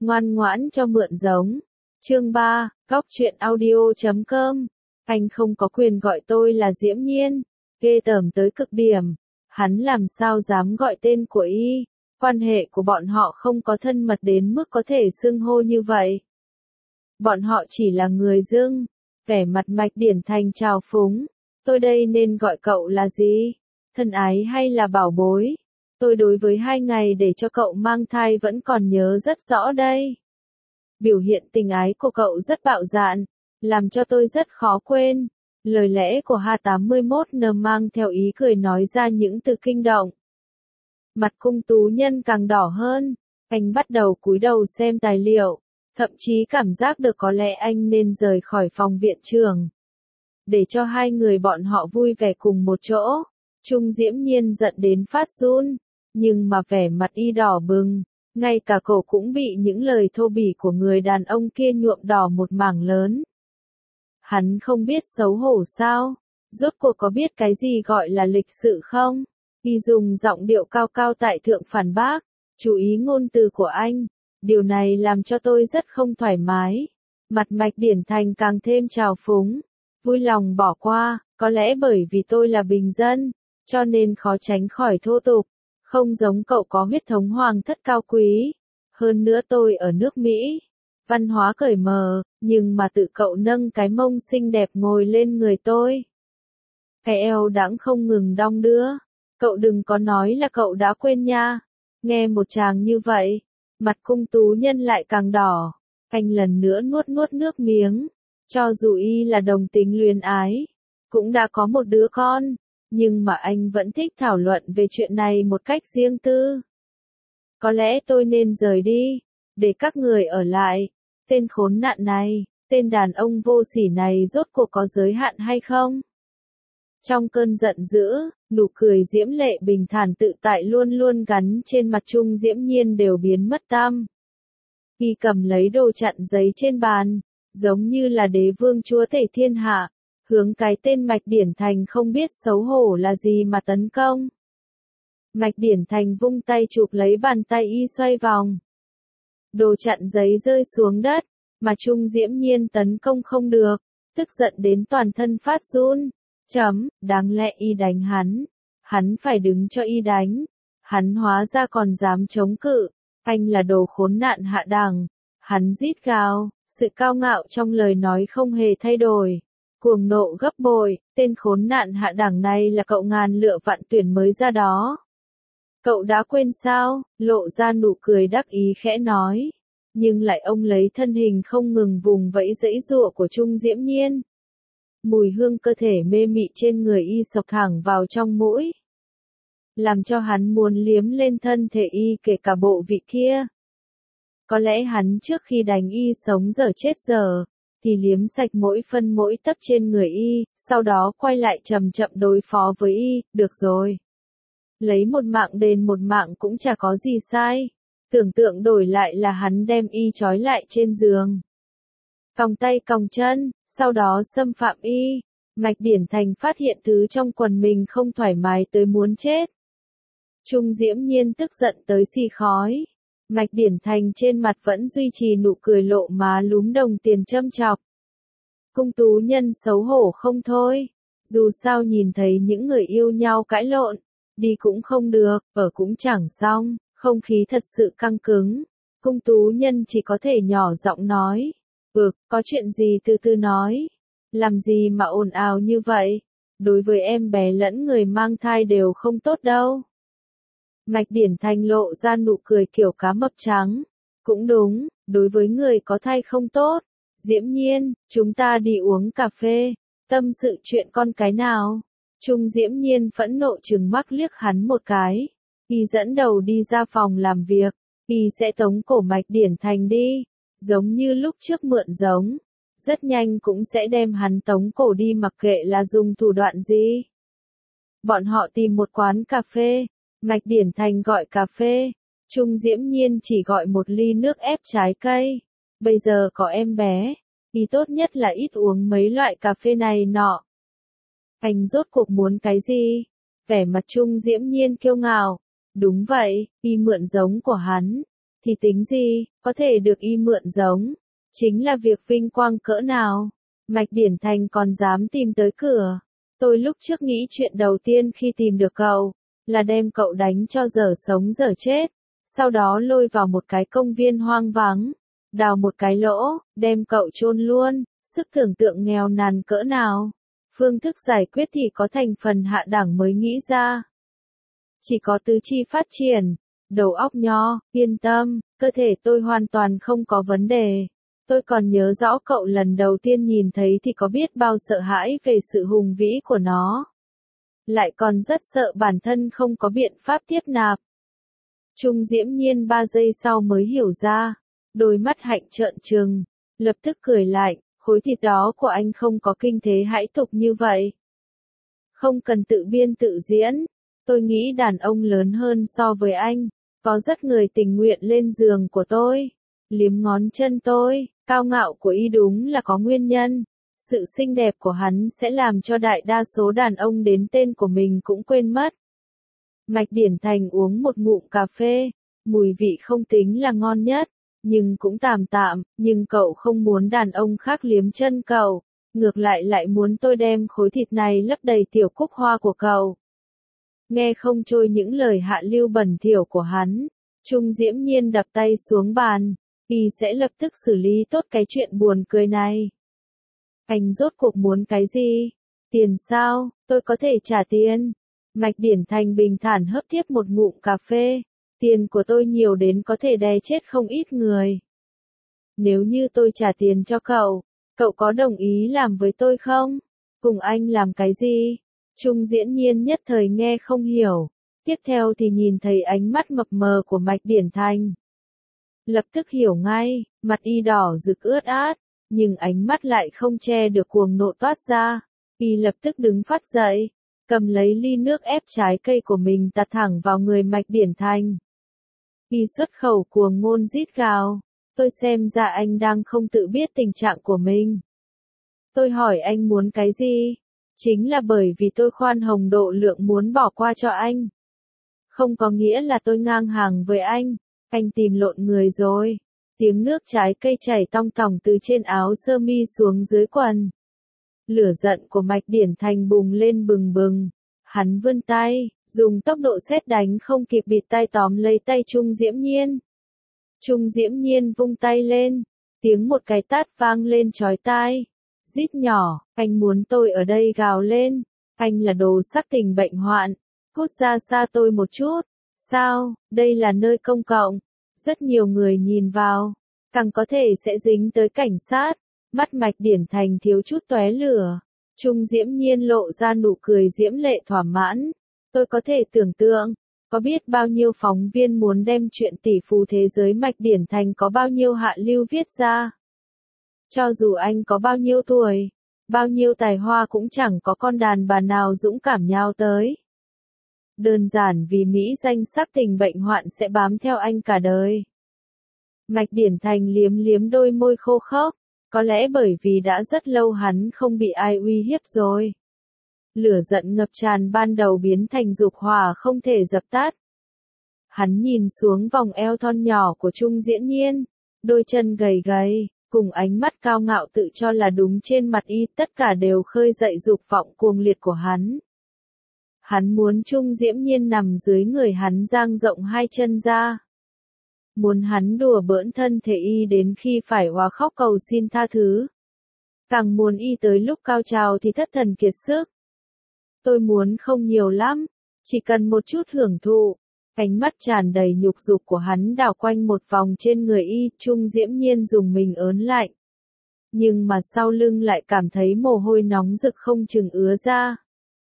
Ngoan ngoãn cho mượn giống. Chương 3, Góc truyện audio.com. Anh không có quyền gọi tôi là Diễm Nhiên. Ghê tởm tới cực điểm. Hắn làm sao dám gọi tên của y. Quan hệ của bọn họ không có thân mật đến mức có thể xưng hô như vậy. Bọn họ chỉ là người dưng. Vẻ mặt Mạch Điển Thành trào phúng. Tôi đây nên gọi cậu là gì? Thân ái hay là bảo bối? Tôi đối với 2 ngày để cho cậu mang thai vẫn còn nhớ rất rõ đây. Biểu hiện tình ái của cậu rất bạo dạn, làm cho tôi rất khó quên. Lời lẽ của H81N mang theo ý cười nói ra những từ kinh động. Mặt Cung Tú Nhân càng đỏ hơn, anh bắt đầu cúi đầu xem tài liệu, thậm chí cảm giác được có lẽ anh nên rời khỏi phòng viện trưởng. Để cho 2 người bọn họ vui vẻ cùng một chỗ, Trung Diễm Nhiên giận đến phát run, nhưng mà vẻ mặt y đỏ bừng, ngay cả cổ cũng bị những lời thô bỉ của người đàn ông kia nhuộm đỏ một mảng lớn. Hắn không biết xấu hổ sao? Rốt cuộc có biết cái gì gọi là lịch sự không? Y dùng giọng điệu cao cao tại thượng phản bác, chú ý ngôn từ của anh. Điều này làm cho tôi rất không thoải mái. Mặt Mạch Điển Thành càng thêm trào phúng, vui lòng bỏ qua, có lẽ bởi vì tôi là bình dân, cho nên khó tránh khỏi thô tục. Không giống cậu có huyết thống hoàng thất cao quý. Hơn nữa tôi ở nước Mỹ, văn hóa cởi mở, nhưng mà tự cậu nâng cái mông xinh đẹp ngồi lên người tôi. Cái eo đãng không ngừng đong đưa. Cậu đừng có nói là cậu đã quên nha. Nghe một chàng như vậy, mặt Cung Tú Nhân lại càng đỏ. Anh lần nữa nuốt nước miếng. Cho dù y là đồng tính luyến ái, cũng đã có một đứa con. Nhưng mà anh vẫn thích thảo luận về chuyện này một cách riêng tư. Có lẽ tôi nên rời đi, để các người ở lại. Tên khốn nạn này, tên đàn ông vô sỉ này rốt cuộc có giới hạn hay không? Trong cơn giận dữ, nụ cười diễm lệ bình thản tự tại luôn luôn gắn trên mặt Trung Diễm Nhiên đều biến mất tăm. Y cầm lấy đồ chặn giấy trên bàn, giống như là đế vương chúa tể thiên hạ. Hướng cái tên Mạch Điển Thành không biết xấu hổ là gì mà tấn công. Mạch Điển Thành vung tay chụp lấy bàn tay y xoay vòng. Đồ chặn giấy rơi xuống đất, mà Trung Diễm Nhiên tấn công không được, tức giận đến toàn thân phát run. Đáng lẽ y đánh hắn phải đứng cho y đánh. Hắn hóa ra còn dám chống cự, anh là đồ khốn nạn hạ đẳng. Hắn rít gào, sự cao ngạo trong lời nói không hề thay đổi. Cuồng nộ gấp bội, tên khốn nạn hạ đẳng này là cậu ngàn lựa vạn tuyển mới ra đó. Cậu đã quên sao? Lộ ra nụ cười đắc ý khẽ nói. Nhưng lại ông lấy thân hình không ngừng vùng vẫy giãy giụa của Trung Diễm Nhiên. Mùi hương cơ thể mê mị trên người y sộc thẳng vào trong mũi. Làm cho hắn muốn liếm lên thân thể y kể cả bộ vị kia. Có lẽ hắn trước khi đánh y sống dở chết dở, thì liếm sạch mỗi phân mỗi tấc trên người y, sau đó quay lại chậm chậm đối phó với y, được rồi. Lấy một mạng đền một mạng cũng chả có gì sai. Tưởng tượng đổi lại là hắn đem y trói lại trên giường. Còng tay còng chân, sau đó xâm phạm y. Mạch Điển Thành phát hiện thứ trong quần mình không thoải mái tới muốn chết. Trung Diễm Nhiên tức giận tới xì khói. Mạch Điển Thành trên mặt vẫn duy trì nụ cười lộ má lúm đồng tiền châm chọc. Cung Tú Nhân xấu hổ không thôi. Dù sao nhìn thấy những người yêu nhau cãi lộn, đi cũng không được, ở cũng chẳng xong, không khí thật sự căng cứng. Cung Tú Nhân chỉ có thể nhỏ giọng nói. Có chuyện gì từ từ nói. Làm gì mà ồn ào như vậy? Đối với em bé lẫn người mang thai đều không tốt đâu. Mạch Điển Thành lộ ra nụ cười kiểu cá mập trắng. Cũng đúng, đối với người có thai không tốt. Diễm Nhiên, chúng ta đi uống cà phê, tâm sự chuyện con cái nào. Trung Diễm Nhiên phẫn nộ trừng mắt liếc hắn một cái. Y dẫn đầu đi ra phòng làm việc. Y sẽ tống cổ Mạch Điển Thành đi. Giống như lúc trước mượn giống. Rất nhanh cũng sẽ đem hắn tống cổ đi mặc kệ là dùng thủ đoạn gì. Bọn họ tìm một quán cà phê. Mạch Điển Thành gọi cà phê. Trung Diễm Nhiên chỉ gọi một ly nước ép trái cây. Bây giờ có em bé. Y tốt nhất là ít uống mấy loại cà phê này nọ. Anh rốt cuộc muốn cái gì? Vẻ mặt Trung Diễm Nhiên kiêu ngạo. Đúng vậy, y mượn giống của hắn. thì tính gì, có thể được y mượn giống. Chính là việc vinh quang cỡ nào. Mạch Điển Thành còn dám tìm tới cửa. Tôi lúc trước nghĩ chuyện đầu tiên khi tìm được cậu, là đem cậu đánh cho dở sống dở chết. Sau đó lôi vào một cái công viên hoang vắng, đào một cái lỗ, đem cậu chôn luôn. Sức tưởng tượng nghèo nàn cỡ nào. Phương thức giải quyết thì có thành phần hạ đẳng mới nghĩ ra. Chỉ có tứ chi phát triển, đầu óc nho, yên tâm, cơ thể tôi hoàn toàn không có vấn đề. Tôi còn nhớ rõ cậu lần đầu tiên nhìn thấy thì có biết bao sợ hãi về sự hùng vĩ của nó. Lại còn rất sợ bản thân không có biện pháp tiếp nạp. Trung Diễm Nhiên 3 giây sau mới hiểu ra, đôi mắt hạnh trợn trừng, lập tức cười lại, khối thịt đó của anh không có kinh thế hãi tục như vậy. Không cần tự biên tự diễn, tôi nghĩ đàn ông lớn hơn so với anh, có rất người tình nguyện lên giường của tôi, liếm ngón chân tôi, cao ngạo của y đúng là có nguyên nhân. Sự xinh đẹp của hắn sẽ làm cho đại đa số đàn ông đến tên của mình cũng quên mất. Mạch Điển Thành uống một ngụm cà phê, mùi vị không tính là ngon nhất, nhưng cũng tạm tạm, nhưng cậu không muốn đàn ông khác liếm chân cậu, ngược lại muốn tôi đem khối thịt này lấp đầy tiểu cúc hoa của cậu. Nghe không trôi những lời hạ lưu bẩn thỉu của hắn, Trung Diễm Nhiên đập tay xuống bàn, y sẽ lập tức xử lý tốt cái chuyện buồn cười này. Anh rốt cuộc muốn cái gì? Tiền sao? Tôi có thể trả tiền. Mạch Điển Thành bình thản hớp tiếp một ngụm cà phê. Tiền của tôi nhiều đến có thể đè chết không ít người. Nếu như tôi trả tiền cho cậu, cậu có đồng ý làm với tôi không? Cùng anh làm cái gì? Trung Diễm Nhiên nhất thời nghe không hiểu. Tiếp theo thì nhìn thấy ánh mắt mập mờ của Mạch Điển Thành. Lập tức hiểu ngay, mặt y đỏ rực ướt át, nhưng ánh mắt lại không che được cuồng nộ toát ra. Y lập tức đứng phát dậy, cầm lấy ly nước ép trái cây của mình tạt thẳng vào người Mạch Điển Thành. Y xuất khẩu cuồng ngôn rít gào, tôi xem ra anh đang không tự biết tình trạng của mình. Tôi hỏi anh muốn cái gì? Chính là bởi vì tôi khoan hồng độ lượng muốn bỏ qua cho anh. Không có nghĩa là tôi ngang hàng với anh tìm lộn người rồi. Tiếng nước trái cây chảy tong tòng từ trên áo sơ mi xuống dưới quần. Lửa giận của Mạch Điển Thành bùng lên bừng bừng. Hắn vươn tay, dùng tốc độ sét đánh không kịp bịt tay tóm lấy tay Trung Diễm Nhiên. Trung Diễm Nhiên vung tay lên, tiếng một cái tát vang lên chói tai. Rít nhỏ, anh muốn tôi ở đây gào lên, anh là đồ sắc tình bệnh hoạn, cút ra xa tôi một chút. Sao, đây là nơi công cộng, rất nhiều người nhìn vào, càng có thể sẽ dính tới cảnh sát. Mắt Mạch Điển Thành thiếu chút tóe lửa. Trung Diễm Nhiên lộ ra nụ cười diễm lệ thỏa mãn. Tôi có thể tưởng tượng, có biết bao nhiêu phóng viên muốn đem chuyện tỷ phú thế giới Mạch Điển Thành có bao nhiêu hạ lưu viết ra. Cho dù anh có bao nhiêu tuổi, bao nhiêu tài hoa cũng chẳng có con đàn bà nào dũng cảm nhào tới. Đơn giản vì mỹ danh sắc tình bệnh hoạn sẽ bám theo anh cả đời. Mạch Điển Thành liếm liếm đôi môi khô khốc, có lẽ bởi vì đã rất lâu hắn không bị ai uy hiếp rồi. Lửa giận ngập tràn ban đầu biến thành dục hỏa không thể dập tắt. Hắn nhìn xuống vòng eo thon nhỏ của Trung Diễm Nhiên, đôi chân gầy gầy, cùng ánh mắt cao ngạo tự cho là đúng trên mặt y, tất cả đều khơi dậy dục vọng cuồng liệt của hắn. Hắn muốn Trung Diễm Nhiên nằm dưới người hắn dang rộng hai chân ra. Muốn hắn đùa bỡn thân thể y đến khi phải òa khóc cầu xin tha thứ. Càng muốn y tới lúc cao trào thì thất thần kiệt sức. Tôi muốn không nhiều lắm, chỉ cần một chút hưởng thụ. Ánh mắt tràn đầy nhục dục của hắn đảo quanh một vòng trên người y, Trung Diễm Nhiên dùng mình ớn lạnh. Nhưng mà sau lưng lại cảm thấy mồ hôi nóng rực không chừng ứa ra.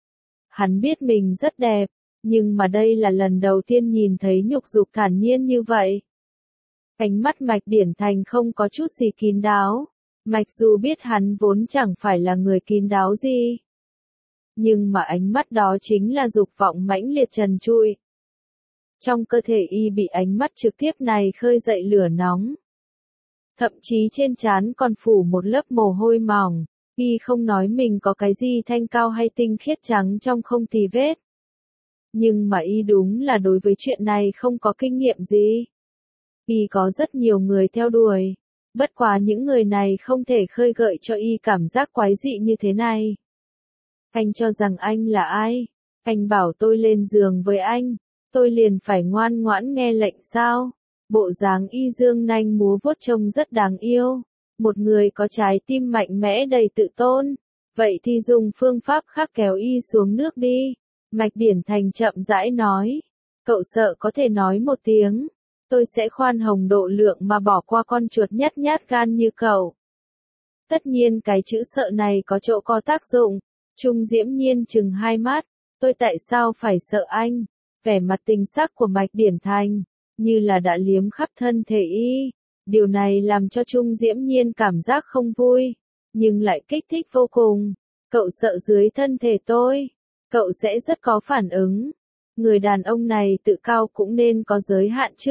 Hắn biết mình rất đẹp, nhưng mà đây là lần đầu tiên nhìn thấy nhục dục thản nhiên như vậy. Ánh mắt Mạch Điển Thành không có chút gì kín đáo. Mặc dù biết hắn vốn chẳng phải là người kín đáo gì. Nhưng mà ánh mắt đó chính là dục vọng mãnh liệt trần trụi. Trong cơ thể y bị ánh mắt trực tiếp này khơi dậy lửa nóng. Thậm chí trên trán còn phủ một lớp mồ hôi mỏng. Y không nói mình có cái gì thanh cao hay tinh khiết trắng trong không tì vết. Nhưng mà y đúng là đối với chuyện này không có kinh nghiệm gì. Y có rất nhiều người theo đuổi. Bất quá những người này không thể khơi gợi cho Y cảm giác quái dị như thế này. Anh cho rằng anh là ai? Anh bảo tôi lên giường với anh, tôi liền phải ngoan ngoãn nghe lệnh sao? Bộ dáng Y dương nanh múa vuốt trông rất đáng yêu. Một người có trái tim mạnh mẽ đầy tự tôn. Vậy thì dùng phương pháp khác kéo Y xuống nước đi. Mạch Điển Thành chậm rãi nói. Cậu sợ có thể nói một tiếng. Tôi sẽ khoan hồng độ lượng mà bỏ qua con chuột nhát gan như cậu. Tất nhiên cái chữ sợ này có chỗ có tác dụng. Trung Diễm Nhiên chừng hai mắt. Tôi tại sao phải sợ anh? Vẻ mặt tình sắc của Mạch Điển Thành, như là đã liếm khắp thân thể Y. Điều này làm cho Trung Diễm Nhiên cảm giác không vui, nhưng lại kích thích vô cùng. Cậu sợ dưới thân thể tôi, cậu sẽ rất có phản ứng. Người đàn ông này tự cao cũng nên có giới hạn chứ.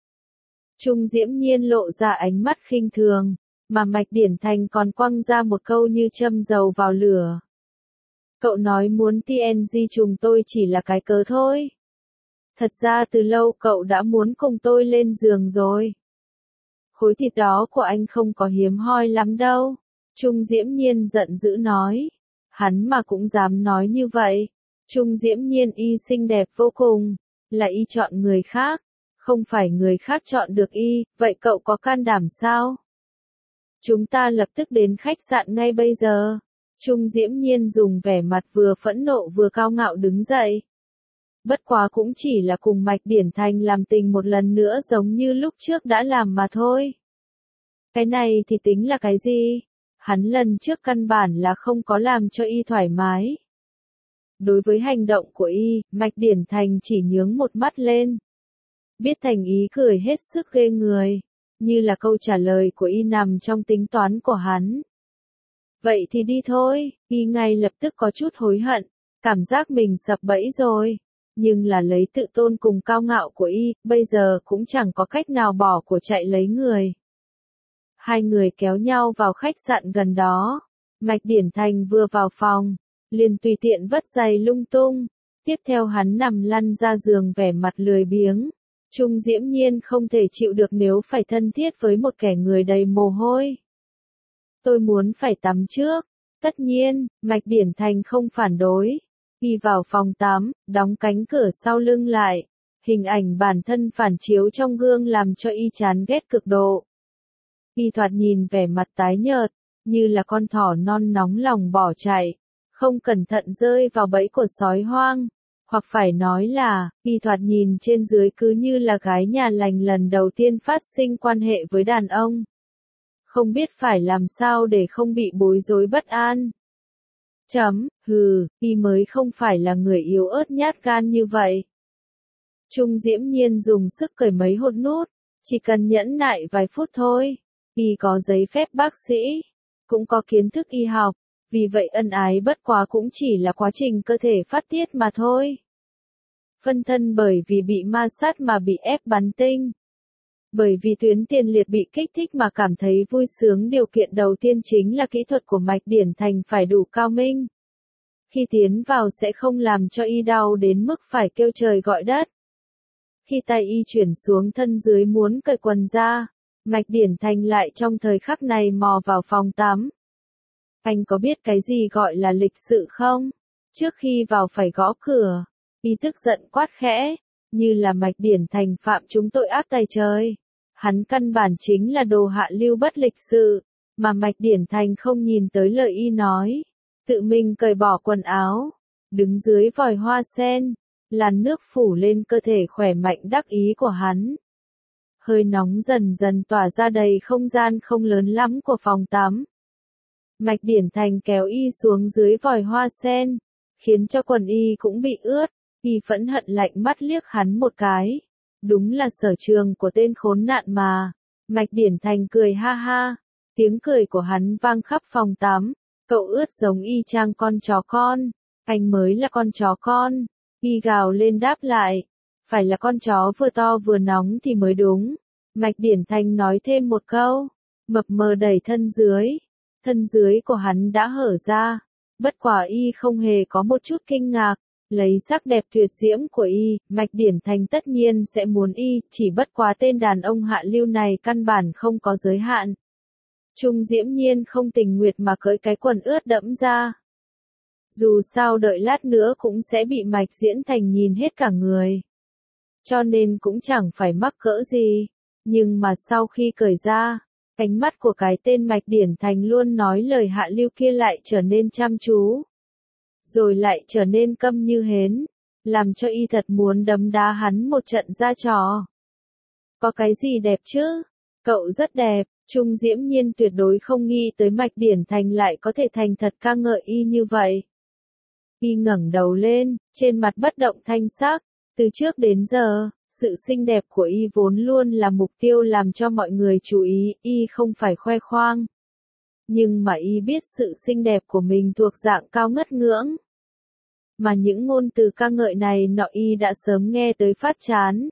Trung Diễm Nhiên lộ ra ánh mắt khinh thường, mà Mạch Điển Thành còn quăng ra một câu như châm dầu vào lửa. Cậu nói muốn TNG trùng tôi chỉ là cái cớ thôi. Thật ra từ lâu cậu đã muốn cùng tôi lên giường rồi. Khối thịt đó của anh không có hiếm hoi lắm đâu. Trung Diễm Nhiên giận dữ nói. Hắn mà cũng dám nói như vậy. Trung Diễm Nhiên Y xinh đẹp vô cùng. Là Y chọn người khác. Không phải người khác chọn được Y. Vậy cậu có can đảm sao? Chúng ta lập tức đến khách sạn ngay bây giờ. Trung Diễm Nhiên dùng vẻ mặt vừa phẫn nộ vừa cao ngạo đứng dậy. Bất quá cũng chỉ là cùng Mạch Điển Thành làm tình một lần nữa giống như lúc trước đã làm mà thôi. Cái này thì tính là cái gì? Hắn lần trước căn bản là không có làm cho Y thoải mái. Đối với hành động của Y, Mạch Điển Thành chỉ nhướng một mắt lên. Biết thành ý cười hết sức ghê người, như là câu trả lời của Y nằm trong tính toán của hắn. Vậy thì đi thôi, Y ngay lập tức có chút hối hận, cảm giác mình sập bẫy rồi. Nhưng là lấy tự tôn cùng cao ngạo của Y, bây giờ cũng chẳng có cách nào bỏ của chạy lấy người. Hai người kéo nhau vào khách sạn gần đó. Mạch Điển Thành vừa vào phòng, liền tùy tiện vất giày lung tung. Tiếp theo hắn nằm lăn ra giường vẻ mặt lười biếng. Trung Diễm Nhiên không thể chịu được nếu phải thân thiết với một kẻ người đầy mồ hôi. Tôi muốn phải tắm trước. Tất nhiên, Mạch Điển Thành không phản đối. Y vào phòng tắm, đóng cánh cửa sau lưng lại. Hình ảnh bản thân phản chiếu trong gương làm cho Y chán ghét cực độ. Y thoạt nhìn vẻ mặt tái nhợt, như là con thỏ non nóng lòng bỏ chạy, không cẩn thận rơi vào bẫy của sói hoang. Hoặc phải nói là, Y thoạt nhìn trên dưới cứ như là gái nhà lành lần đầu tiên phát sinh quan hệ với đàn ông. Không biết phải làm sao để không bị bối rối bất an. Y mới không phải là người yếu ớt nhát gan như vậy. Trung Diễm Nhiên dùng sức cởi mấy hột nút, chỉ cần nhẫn nại vài phút thôi. Y có giấy phép bác sĩ, cũng có kiến thức y học, vì vậy ân ái bất quá cũng chỉ là quá trình cơ thể phát tiết mà thôi. Phân thân bởi vì bị ma sát mà bị ép bắn tinh. Bởi vì tuyến tiền liệt bị kích thích mà cảm thấy vui sướng, điều kiện đầu tiên chính là kỹ thuật của Mạch Điển Thành phải đủ cao minh. Khi tiến vào sẽ không làm cho Y đau đến mức phải kêu trời gọi đất. Khi tay Y chuyển xuống thân dưới muốn cởi quần ra, Mạch Điển Thành lại trong thời khắc này mò vào phòng tắm. Anh có biết cái gì gọi là lịch sự không? Trước khi vào phải gõ cửa. Y tức giận quát khẽ, như là Mạch Điển Thành phạm chúng tội ác tày trời. Hắn căn bản chính là đồ hạ lưu bất lịch sự, mà Mạch Điển Thành không nhìn tới lời Y nói. Tự mình cởi bỏ quần áo, đứng dưới vòi hoa sen, làn nước phủ lên cơ thể khỏe mạnh đắc ý của hắn. Hơi nóng dần dần tỏa ra đầy không gian không lớn lắm của phòng tắm. Mạch Điển Thành kéo Y xuống dưới vòi hoa sen, khiến cho quần Y cũng bị ướt. Y phẫn hận lạnh mắt liếc hắn một cái. Đúng là sở trường của tên khốn nạn mà. Mạch Điển Thành cười ha ha. Tiếng cười của hắn vang khắp phòng tắm. Cậu ướt giống y chang con chó con. Anh mới là con chó con. Y gào lên đáp lại. Phải là con chó vừa to vừa nóng thì mới đúng. Mạch Điển Thành nói thêm một câu. Mập mờ đẩy thân dưới. Thân dưới của hắn đã hở ra. Bất quả Y không hề có một chút kinh ngạc. Lấy sắc đẹp tuyệt diễm của y, Mạch Điển Thành tất nhiên sẽ muốn y, chỉ bất quá tên đàn ông hạ lưu này căn bản không có giới hạn. Trung Diễm Nhiên không tình nguyện mà cởi cái quần ướt đẫm ra. Dù sao đợi lát nữa cũng sẽ bị Mạch Diễn Thành nhìn hết cả người. Cho nên cũng chẳng phải mắc cỡ gì. Nhưng mà sau khi cởi ra, ánh mắt của cái tên Mạch Điển Thành luôn nói lời hạ lưu kia lại trở nên chăm chú. Rồi lại trở nên câm như hến, làm cho y thật muốn đấm đá hắn một trận ra trò. Có cái gì đẹp chứ? Cậu rất đẹp, Trung Diễm Nhiên tuyệt đối không nghĩ tới Mạch Điển Thành lại có thể thành thật ca ngợi y như vậy. Y ngẩng đầu lên, trên mặt bất động thanh sắc, từ trước đến giờ, sự xinh đẹp của y vốn luôn là mục tiêu làm cho mọi người chú ý, y không phải khoe khoang. Nhưng mà y biết sự xinh đẹp của mình thuộc dạng cao ngất ngưỡng. Mà những ngôn từ ca ngợi này nọ y đã sớm nghe tới phát chán.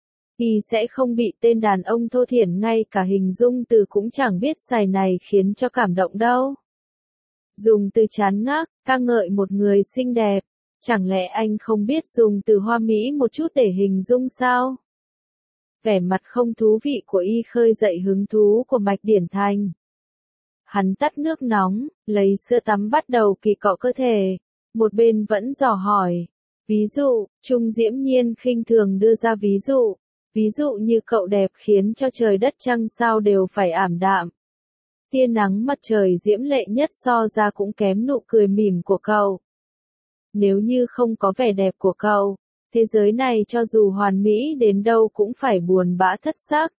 Y sẽ không bị tên đàn ông thô thiển ngay cả hình dung từ cũng chẳng biết xài này khiến cho cảm động đâu. Dùng từ chán ngác, ca ngợi một người xinh đẹp, chẳng lẽ anh không biết dùng từ hoa mỹ một chút để hình dung sao? Vẻ mặt không thú vị của y khơi dậy hứng thú của Mạch Điển Thành. Hắn tắt nước nóng, lấy sữa tắm bắt đầu kỳ cọ cơ thể, một bên vẫn dò hỏi. Ví dụ, Trung Diễm Nhiên khinh thường đưa ra ví dụ như cậu đẹp khiến cho trời đất trăng sao đều phải ảm đạm. Tia nắng mặt trời diễm lệ nhất so ra cũng kém nụ cười mỉm của cậu. Nếu như không có vẻ đẹp của cậu, thế giới này cho dù hoàn mỹ đến đâu cũng phải buồn bã thất sắc.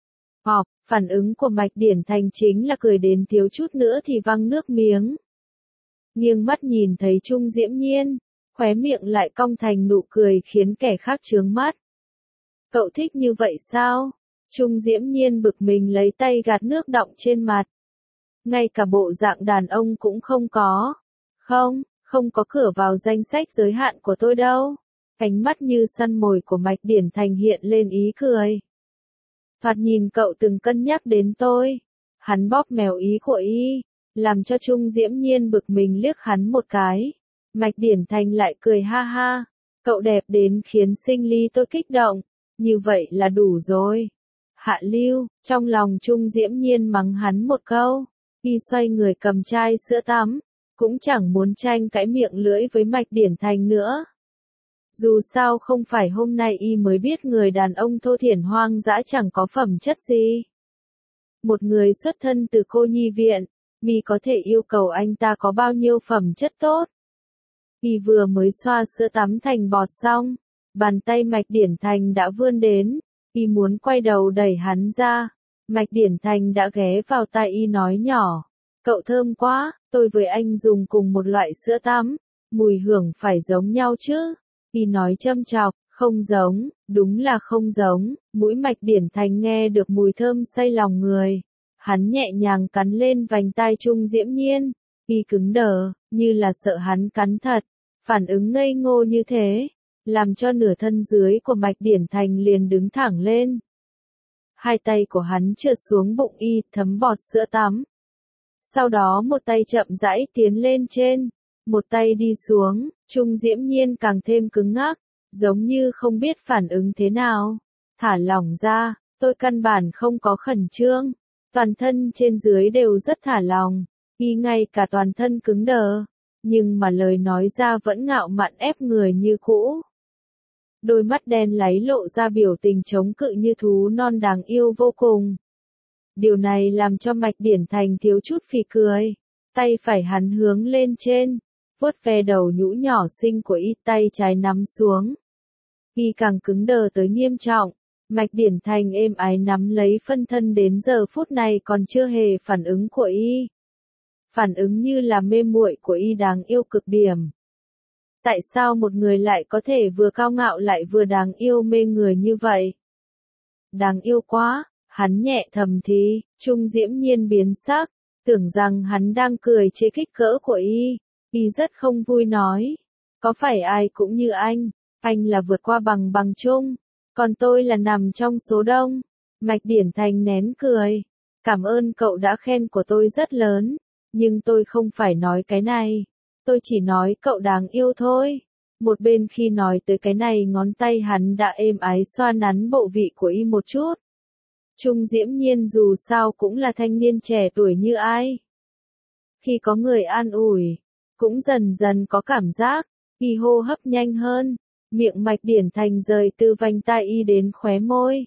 Phản ứng của Mạch Điển Thành chính là cười đến thiếu chút nữa thì văng nước miếng. Nghiêng mắt nhìn thấy Trung Diễm Nhiên, khóe miệng lại cong thành nụ cười khiến kẻ khác chướng mắt. Cậu thích như vậy sao? Trung Diễm Nhiên bực mình lấy tay gạt nước đọng trên mặt. Ngay cả bộ dạng đàn ông cũng không có. Không có cửa vào danh sách giới hạn của tôi đâu. Ánh mắt như săn mồi của Mạch Điển Thành hiện lên ý cười. Thoạt nhìn cậu từng cân nhắc đến tôi. Hắn bóp mèo ý của y, làm cho Trung Diễm Nhiên bực mình liếc hắn một cái. Mạch Điển Thành lại cười ha ha. Cậu đẹp đến khiến sinh lý tôi kích động. Như vậy là đủ rồi. Hạ lưu, trong lòng Trung Diễm Nhiên mắng hắn một câu. Y xoay người cầm chai sữa tắm. Cũng chẳng muốn tranh cãi miệng lưỡi với Mạch Điển Thành nữa. Dù sao không phải hôm nay y mới biết người đàn ông thô thiển hoang dã chẳng có phẩm chất gì. Một người xuất thân từ cô nhi viện, mi có thể yêu cầu anh ta có bao nhiêu phẩm chất tốt. Y vừa mới xoa sữa tắm thành bọt xong, bàn tay Mạch Điển Thành đã vươn đến, y muốn quay đầu đẩy hắn ra. Mạch Điển Thành đã ghé vào tai y nói nhỏ, cậu thơm quá, tôi với anh dùng cùng một loại sữa tắm, mùi hưởng phải giống nhau chứ. Y nói châm chọc, không giống, đúng là không giống, mũi Mạch Điển Thành nghe được mùi thơm say lòng người. Hắn nhẹ nhàng cắn lên vành tai Trung Diễm Nhiên, y cứng đờ, như là sợ hắn cắn thật, phản ứng ngây ngô như thế, làm cho nửa thân dưới của Mạch Điển Thành liền đứng thẳng lên. Hai tay của hắn trượt xuống bụng y, thấm bọt sữa tắm. Sau đó một tay chậm rãi tiến lên trên, một tay đi xuống, Trung Diễm Nhiên càng thêm cứng ngắc, giống như không biết phản ứng thế nào. Thả lỏng ra, tôi căn bản không có khẩn trương, toàn thân trên dưới đều rất thả lòng, y ngay cả toàn thân cứng đờ, nhưng mà lời nói ra vẫn ngạo mạn ép người như cũ. Đôi mắt đen láy lộ ra biểu tình chống cự như thú non đáng yêu vô cùng. Điều này làm cho Mạch Điển Thành thiếu chút phì cười, tay phải hắn hướng lên trên, vuốt ve đầu nhũ nhỏ xinh của y, tay trái nắm xuống. Y càng cứng đờ tới nghiêm trọng, Mạch Điển Thành êm ái nắm lấy phân thân đến giờ phút này còn chưa hề phản ứng của y. Phản ứng như là mê muội của y đáng yêu cực điểm. Tại sao một người lại có thể vừa cao ngạo lại vừa đáng yêu mê người như vậy? Đáng yêu quá, hắn nhẹ thầm thì, Trung Diễm Nhiên biến sắc, tưởng rằng hắn đang cười chế kích cỡ của y. Y rất không vui nói, có phải ai cũng như anh là vượt qua bằng chung, còn tôi là nằm trong số đông. Mạch Điển Thành nén cười, cảm ơn cậu đã khen của tôi rất lớn, nhưng tôi không phải nói cái này, tôi chỉ nói cậu đáng yêu thôi. Một bên khi nói tới cái này ngón tay hắn đã êm ái xoa nắn bộ vị của y một chút. Trung Diễm Nhiên dù sao cũng là thanh niên trẻ tuổi như ai. Khi có người an ủi, cũng dần dần có cảm giác, y hô hấp nhanh hơn, miệng Mạch Điển Thành rời từ vành tai y đến khóe môi.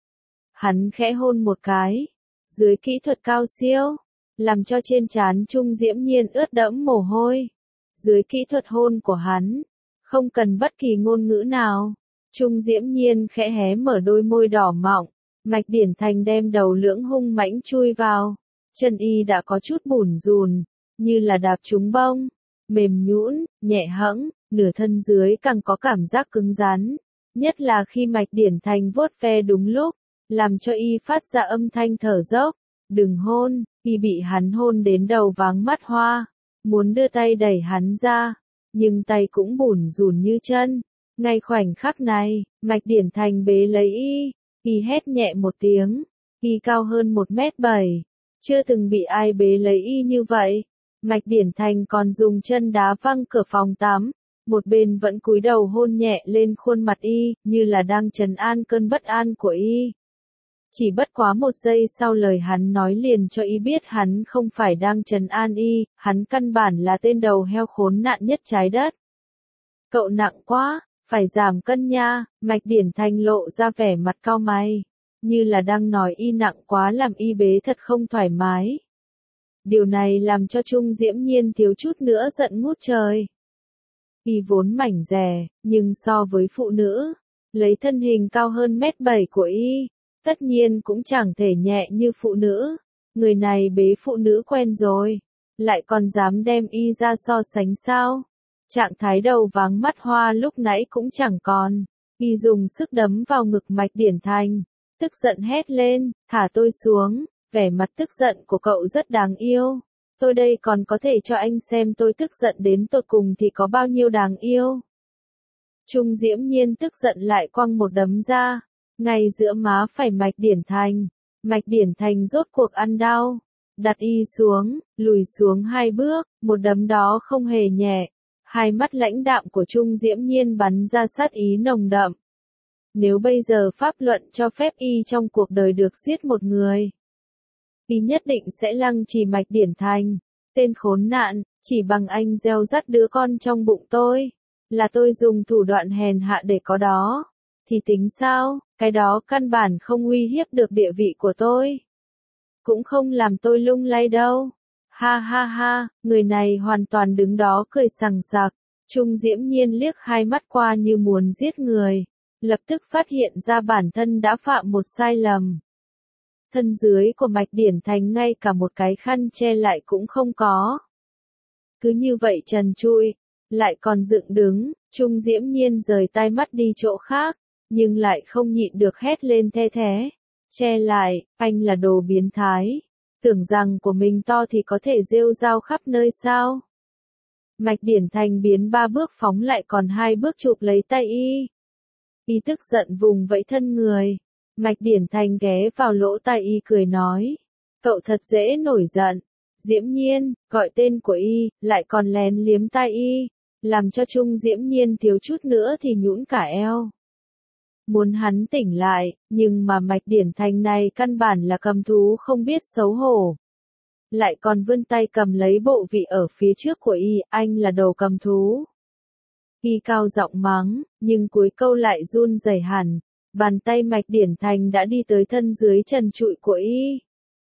Hắn khẽ hôn một cái, dưới kỹ thuật cao siêu, làm cho trên trán Trung Diễm Nhiên ướt đẫm mồ hôi. Dưới kỹ thuật hôn của hắn, không cần bất kỳ ngôn ngữ nào, Trung Diễm Nhiên khẽ hé mở đôi môi đỏ mọng, Mạch Điển Thành đem đầu lưỡng hung mãnh chui vào, chân y đã có chút bủn rùn, như là đạp trúng bông, mềm nhũn, nhẹ hẫng, nửa thân dưới càng có cảm giác cứng rắn, nhất là khi Mạch Điển Thành vuốt ve đúng lúc, làm cho y phát ra âm thanh thở dốc, đừng hôn, y bị hắn hôn đến đầu váng mắt hoa, muốn đưa tay đẩy hắn ra, nhưng tay cũng bủn rủn như chân. Ngay khoảnh khắc này, Mạch Điển Thành bế lấy y hét nhẹ một tiếng, y cao hơn 1m7, chưa từng bị ai bế lấy y như vậy. Mạch Điển Thành còn dùng chân đá văng cửa phòng tắm, một bên vẫn cúi đầu hôn nhẹ lên khuôn mặt y, như là đang trấn an cơn bất an của y. Chỉ bất quá một giây sau lời hắn nói liền cho y biết hắn không phải đang trấn an y, hắn căn bản là tên đầu heo khốn nạn nhất trái đất. Cậu nặng quá, phải giảm cân nha, Mạch Điển Thành lộ ra vẻ mặt cau mày, như là đang nói y nặng quá làm y bế thật không thoải mái. Điều này làm cho Trung Diễm Nhiên thiếu chút nữa giận ngút trời. Y vốn mảnh dè, nhưng so với phụ nữ, lấy thân hình cao hơn 1m7 của y, tất nhiên cũng chẳng thể nhẹ như phụ nữ. Người này bế phụ nữ quen rồi, lại còn dám đem y ra so sánh sao? Trạng thái đầu váng mắt hoa lúc nãy cũng chẳng còn. Y dùng sức đấm vào ngực Mạch Điển Thành, tức giận hét lên, thả tôi xuống, vẻ mặt tức giận của cậu rất đáng yêu. Tôi đây còn có thể cho anh xem tôi tức giận đến tột cùng thì có bao nhiêu đáng yêu. Trung Diễm Nhiên tức giận lại quăng một đấm ra, ngay giữa má phải Mạch Điển Thành. Mạch Điển Thành rốt cuộc ăn đau, đặt y xuống, lùi xuống 2 bước, một đấm đó không hề nhẹ. Hai mắt lãnh đạm của Trung Diễm Nhiên bắn ra sát ý nồng đậm. Nếu bây giờ pháp luận cho phép y trong cuộc đời được giết một người, y nhất định sẽ lăng trì Mạch Điển Thành. Tên khốn nạn, chỉ bằng anh gieo rắt đứa con trong bụng tôi, là tôi dùng thủ đoạn hèn hạ để có đó, thì tính sao, cái đó căn bản không uy hiếp được địa vị của tôi. Cũng không làm tôi lung lay đâu. Ha ha ha, người này hoàn toàn đứng đó cười sằng sặc. Trung Diễm Nhiên liếc hai mắt qua như muốn giết người, lập tức phát hiện ra bản thân đã phạm một sai lầm. Thân dưới của Mạch Điển Thành ngay cả một cái khăn che lại cũng không có. Cứ như vậy trần trụi, lại còn dựng đứng, Trung Diễm Nhiên rời tai mắt đi chỗ khác, nhưng lại không nhịn được hét lên the thé. Che lại, anh là đồ biến thái. Tưởng rằng của mình to thì có thể rêu rao khắp nơi sao? Mạch Điển Thành biến 3 bước phóng lại còn 2 bước chụp lấy tay y. Y tức giận vùng vẫy thân người. Mạch Điển Thành ghé vào lỗ tai y cười nói. Cậu thật dễ nổi giận. Diễm Nhiên, gọi tên của y, lại còn lén liếm tai y. Làm cho Trung Diễm Nhiên thiếu chút nữa thì nhũn cả eo. Muốn hắn tỉnh lại, nhưng mà Mạch Điển Thành này căn bản là cầm thú không biết xấu hổ. Lại còn vươn tay cầm lấy bộ vị ở phía trước của y, anh là đồ cầm thú. Y cao giọng mắng, nhưng cuối câu lại run rẩy hẳn, bàn tay Mạch Điển Thành đã đi tới thân dưới trần trụi của y.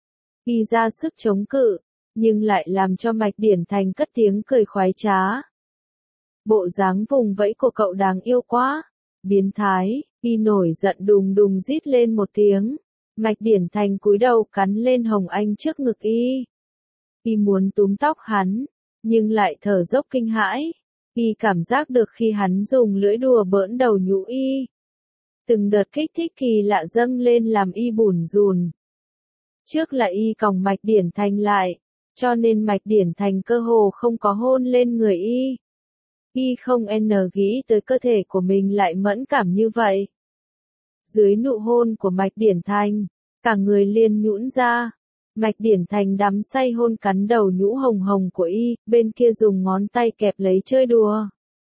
Y ra sức chống cự, nhưng lại làm cho Mạch Điển Thành cất tiếng cười khoái trá. Bộ dáng vùng vẫy của cậu đáng yêu quá. Biến thái, y nổi giận đùng đùng rít lên một tiếng. Mạch Điển Thành cúi đầu cắn lên hồng anh trước ngực y. Y muốn túm tóc hắn, nhưng lại thở dốc kinh hãi. Y cảm giác được khi hắn dùng lưỡi đùa bỡn đầu nhũ y. Từng đợt kích thích kỳ lạ dâng lên làm y bủn rùn. Trước là y còng Mạch Điển Thành lại, cho nên Mạch Điển Thành cơ hồ không có hôn lên người y. Y không nghĩ tới cơ thể của mình lại mẫn cảm như vậy. Dưới nụ hôn của Mạch Điển Thành, cả người liền nhũn ra. Mạch Điển Thành đắm say hôn cắn đầu nhũ hồng hồng của y, bên kia dùng ngón tay kẹp lấy chơi đùa.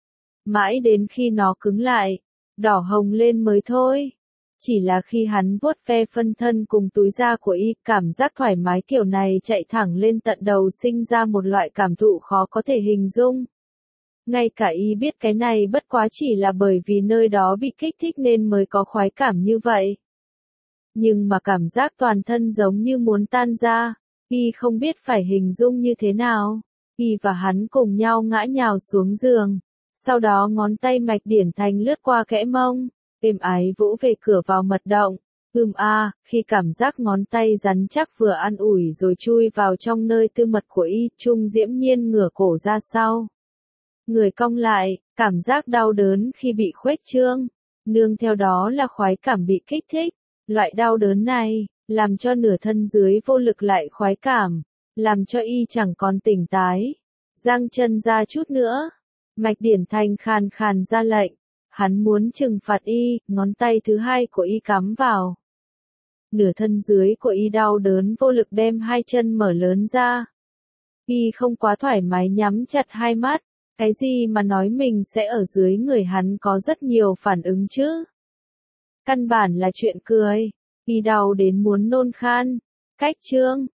mãi đến khi nó cứng lại, đỏ hồng lên mới thôi. Chỉ là khi hắn vuốt ve phân thân cùng túi da của y, cảm giác thoải mái kiểu này chạy thẳng lên tận đầu sinh ra một loại cảm thụ khó có thể hình dung. Ngay cả y biết cái này bất quá chỉ là bởi vì nơi đó bị kích thích nên mới có khoái cảm như vậy. Nhưng mà cảm giác toàn thân giống như muốn tan ra, y không biết phải hình dung như thế nào. Y và hắn cùng nhau ngã nhào xuống giường, sau đó ngón tay Mạch Điển Thành lướt qua kẽ mông, êm ái vỗ về cửa vào mật động. Khi cảm giác ngón tay rắn chắc vừa an ủi rồi chui vào trong nơi tư mật của y, Trung Diễm Nhiên ngửa cổ ra sau. Người cong lại, cảm giác đau đớn khi bị khuếch trương, nương theo đó là khoái cảm bị kích thích. Loại đau đớn này, làm cho nửa thân dưới vô lực lại khoái cảm, làm cho y chẳng còn tỉnh tái. Giang chân ra chút nữa, Mạch Điển Thành khàn khàn ra lệnh, hắn muốn trừng phạt y, ngón tay thứ hai của y cắm vào. Nửa thân dưới của y đau đớn vô lực đem hai chân mở lớn ra. Y không quá thoải mái nhắm chặt hai mắt, cái gì mà nói mình sẽ ở dưới người hắn có rất nhiều phản ứng chứ. Căn bản là chuyện cười, y đau đến muốn nôn khan. Cách chương